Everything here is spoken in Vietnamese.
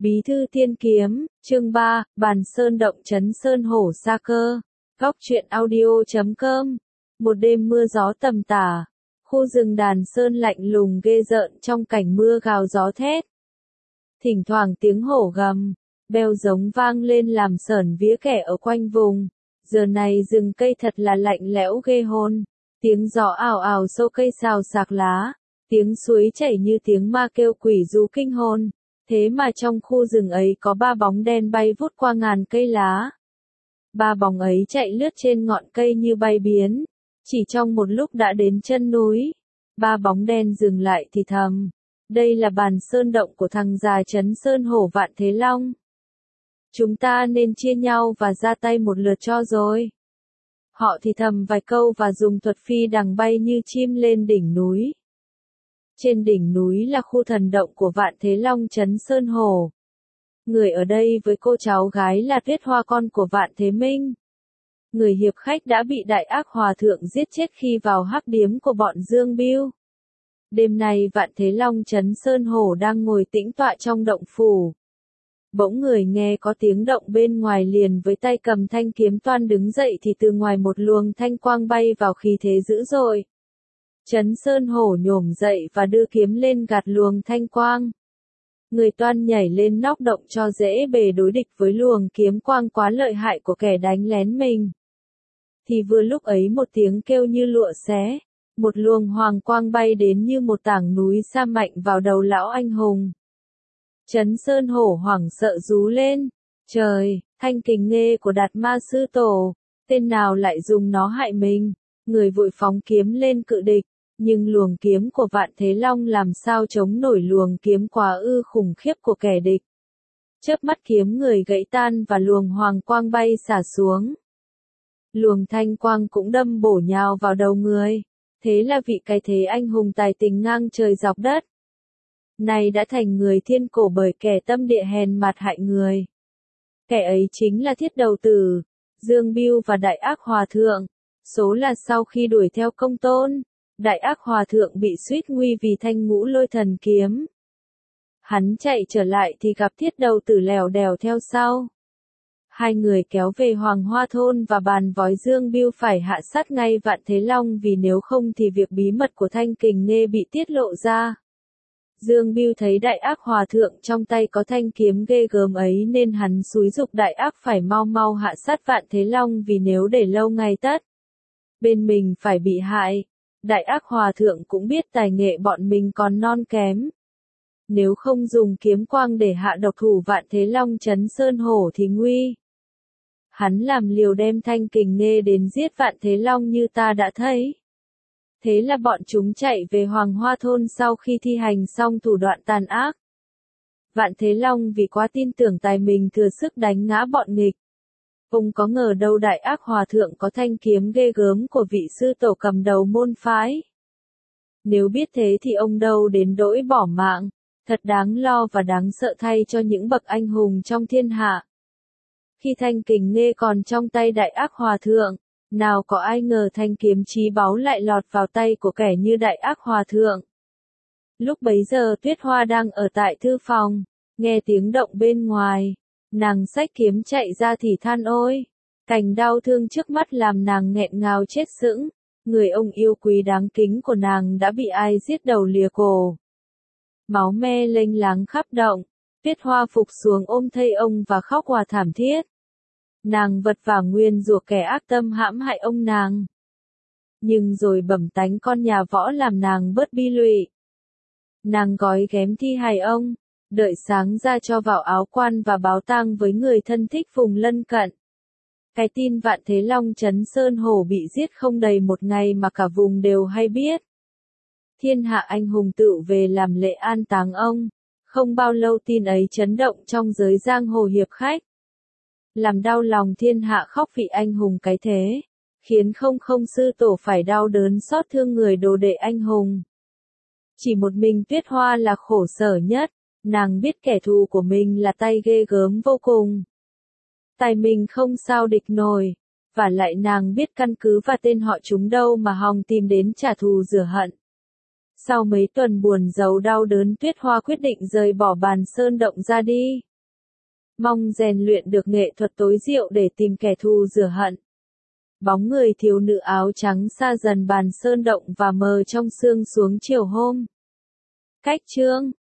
Bí thư Thiên Kiếm, chương 3, Bàn Sơn Động Trấn Sơn Hổ Sa Cơ. Góc truyện audio.com. Một đêm mưa gió tầm tả. Khu rừng Đàn Sơn lạnh lùng ghê rợn trong cảnh mưa gào gió thét. Thỉnh thoảng tiếng hổ gầm, beo giống vang lên làm sởn vía kẻ ở quanh vùng. Giờ này rừng cây thật là lạnh lẽo ghê hồn. Tiếng gió ào ào sâu cây xào xạc lá. Tiếng suối chảy như tiếng ma kêu quỷ ru kinh hồn. Thế mà trong khu rừng ấy có 3 bóng đen bay vút qua ngàn cây lá. 3 bóng ấy chạy lướt trên ngọn cây như bay biến. Chỉ trong một lúc đã đến chân núi. 3 bóng đen dừng lại thì thầm. Đây là Bàn Sơn Động của thằng già Trấn Sơn Hổ Vạn Thế Long. Chúng ta nên chia nhau và ra tay một lượt cho rồi. Họ thì thầm vài câu và dùng thuật phi đằng bay như chim lên đỉnh núi. Trên đỉnh núi là khu thần động của Vạn Thế Long Trấn Sơn Hổ. Người ở đây với cô cháu gái là Tuyết Hoa con của Vạn Thế Minh. Người hiệp khách đã bị Đại Ác Hòa Thượng giết chết khi vào hắc điếm của bọn Dương Bưu. Đêm nay Vạn Thế Long Trấn Sơn Hổ đang ngồi tĩnh tọa trong động phủ. Bỗng người nghe có tiếng động bên ngoài, liền với tay cầm thanh kiếm toan đứng dậy thì từ ngoài một luồng thanh quang bay vào, khí thế dữ dội. Trấn Sơn Hổ nhổm dậy và đưa kiếm lên gạt luồng thanh quang. Người toan nhảy lên nóc động cho dễ bề đối địch với luồng kiếm quang quá lợi hại của kẻ đánh lén mình. Thì vừa lúc ấy một tiếng kêu như lụa xé, một luồng hoàng quang bay đến như một tảng núi sa mạnh vào đầu lão anh hùng. Trấn Sơn Hổ hoảng sợ rú lên. Trời, Thanh Kình Nghê của Đạt Ma Sư Tổ, tên nào lại dùng nó hại mình? Người vội phóng kiếm lên cự địch. Nhưng luồng kiếm của Vạn Thế Long làm sao chống nổi luồng kiếm quá ư khủng khiếp của kẻ địch. Chớp mắt kiếm người gãy tan và luồng hoàng quang bay xả xuống. Luồng thanh quang cũng đâm bổ nhào vào đầu người. Thế là vị cái thế anh hùng tài tình ngang trời dọc đất. Này đã thành người thiên cổ bởi kẻ tâm địa hèn mặt hại người. Kẻ ấy chính là Thiết Đầu Tử, Dương Bưu và Đại Ác Hòa Thượng. Số là sau khi đuổi theo Công Tôn, Đại Ác Hòa Thượng bị suýt nguy vì thanh ngũ lôi thần kiếm. Hắn chạy trở lại thì gặp Thiết Đầu Tử lèo đèo theo sau. Hai người kéo về Hoàng Hoa Thôn và bàn vói Dương Bưu phải hạ sát ngay Vạn Thế Long, vì nếu không thì việc bí mật của Thanh Kình Nghê bị tiết lộ ra. Dương Bưu thấy Đại Ác Hòa Thượng trong tay có thanh kiếm ghê gớm ấy nên hắn xúi giục Đại Ác phải mau mau hạ sát Vạn Thế Long, vì nếu để lâu ngày tất bên mình phải bị hại. Đại Ác Hòa Thượng cũng biết tài nghệ bọn mình còn non kém. Nếu không dùng kiếm quang để hạ độc thủ Vạn Thế Long Trấn Sơn Hổ thì nguy. Hắn làm liều đem Thanh Kình Nghê đến giết Vạn Thế Long như ta đã thấy. Thế là bọn chúng chạy về Hoàng Hoa Thôn sau khi thi hành xong thủ đoạn tàn ác. Vạn Thế Long vì quá tin tưởng tài mình thừa sức đánh ngã bọn nghịch. Ông có ngờ đâu Đại Ác Hòa Thượng có thanh kiếm ghê gớm của vị sư tổ cầm đầu môn phái. Nếu biết thế thì ông đâu đến nỗi bỏ mạng, thật đáng lo và đáng sợ thay cho những bậc anh hùng trong thiên hạ. Khi Thanh Kình Nghê còn trong tay Đại Ác Hòa Thượng, nào có ai ngờ thanh kiếm chí báu lại lọt vào tay của kẻ như Đại Ác Hòa Thượng. Lúc bấy giờ Tuyết Hoa đang ở tại thư phòng, nghe tiếng động bên ngoài. Nàng xách kiếm chạy ra thì than ôi, cảnh đau thương trước mắt làm nàng nghẹn ngào chết sững. Người ông yêu quý đáng kính của nàng đã bị ai giết đầu lìa cổ. Máu me lênh láng khắp động. Tuyết Hoa phục xuống ôm thây ông và khóc hòa thảm thiết. Nàng vật vả nguyên rủa kẻ ác tâm hãm hại ông nàng. Nhưng rồi bẩm tánh con nhà võ làm nàng bớt bi lụy. Nàng gói ghém thi hài ông, đợi sáng ra cho vào áo quan và báo tang với người thân thích vùng lân cận. Cái tin Vạn Thế Long Trấn Sơn Hổ bị giết không đầy một ngày mà cả vùng đều hay biết. Thiên hạ anh hùng tựu về làm lễ an táng ông. Không bao lâu tin ấy chấn động trong giới giang hồ hiệp khách. Làm đau lòng thiên hạ khóc vì anh hùng cái thế. Khiến không sư tổ phải đau đớn xót thương người đồ đệ anh hùng. Chỉ một mình Tuyết Hoa là khổ sở nhất. Nàng biết kẻ thù của mình là tay ghê gớm vô cùng. Tài mình không sao địch nổi. Và lại nàng biết căn cứ và tên họ chúng đâu mà hòng tìm đến trả thù rửa hận. Sau mấy tuần buồn giàu đau đớn, Tuyết Hoa quyết định rời bỏ Bàn Sơn Động ra đi. mong rèn luyện được nghệ thuật tối diệu để tìm kẻ thù rửa hận. Bóng người thiếu nữ áo trắng xa dần bàn sơn động và mờ trong sương xuống chiều hôm. Cách chương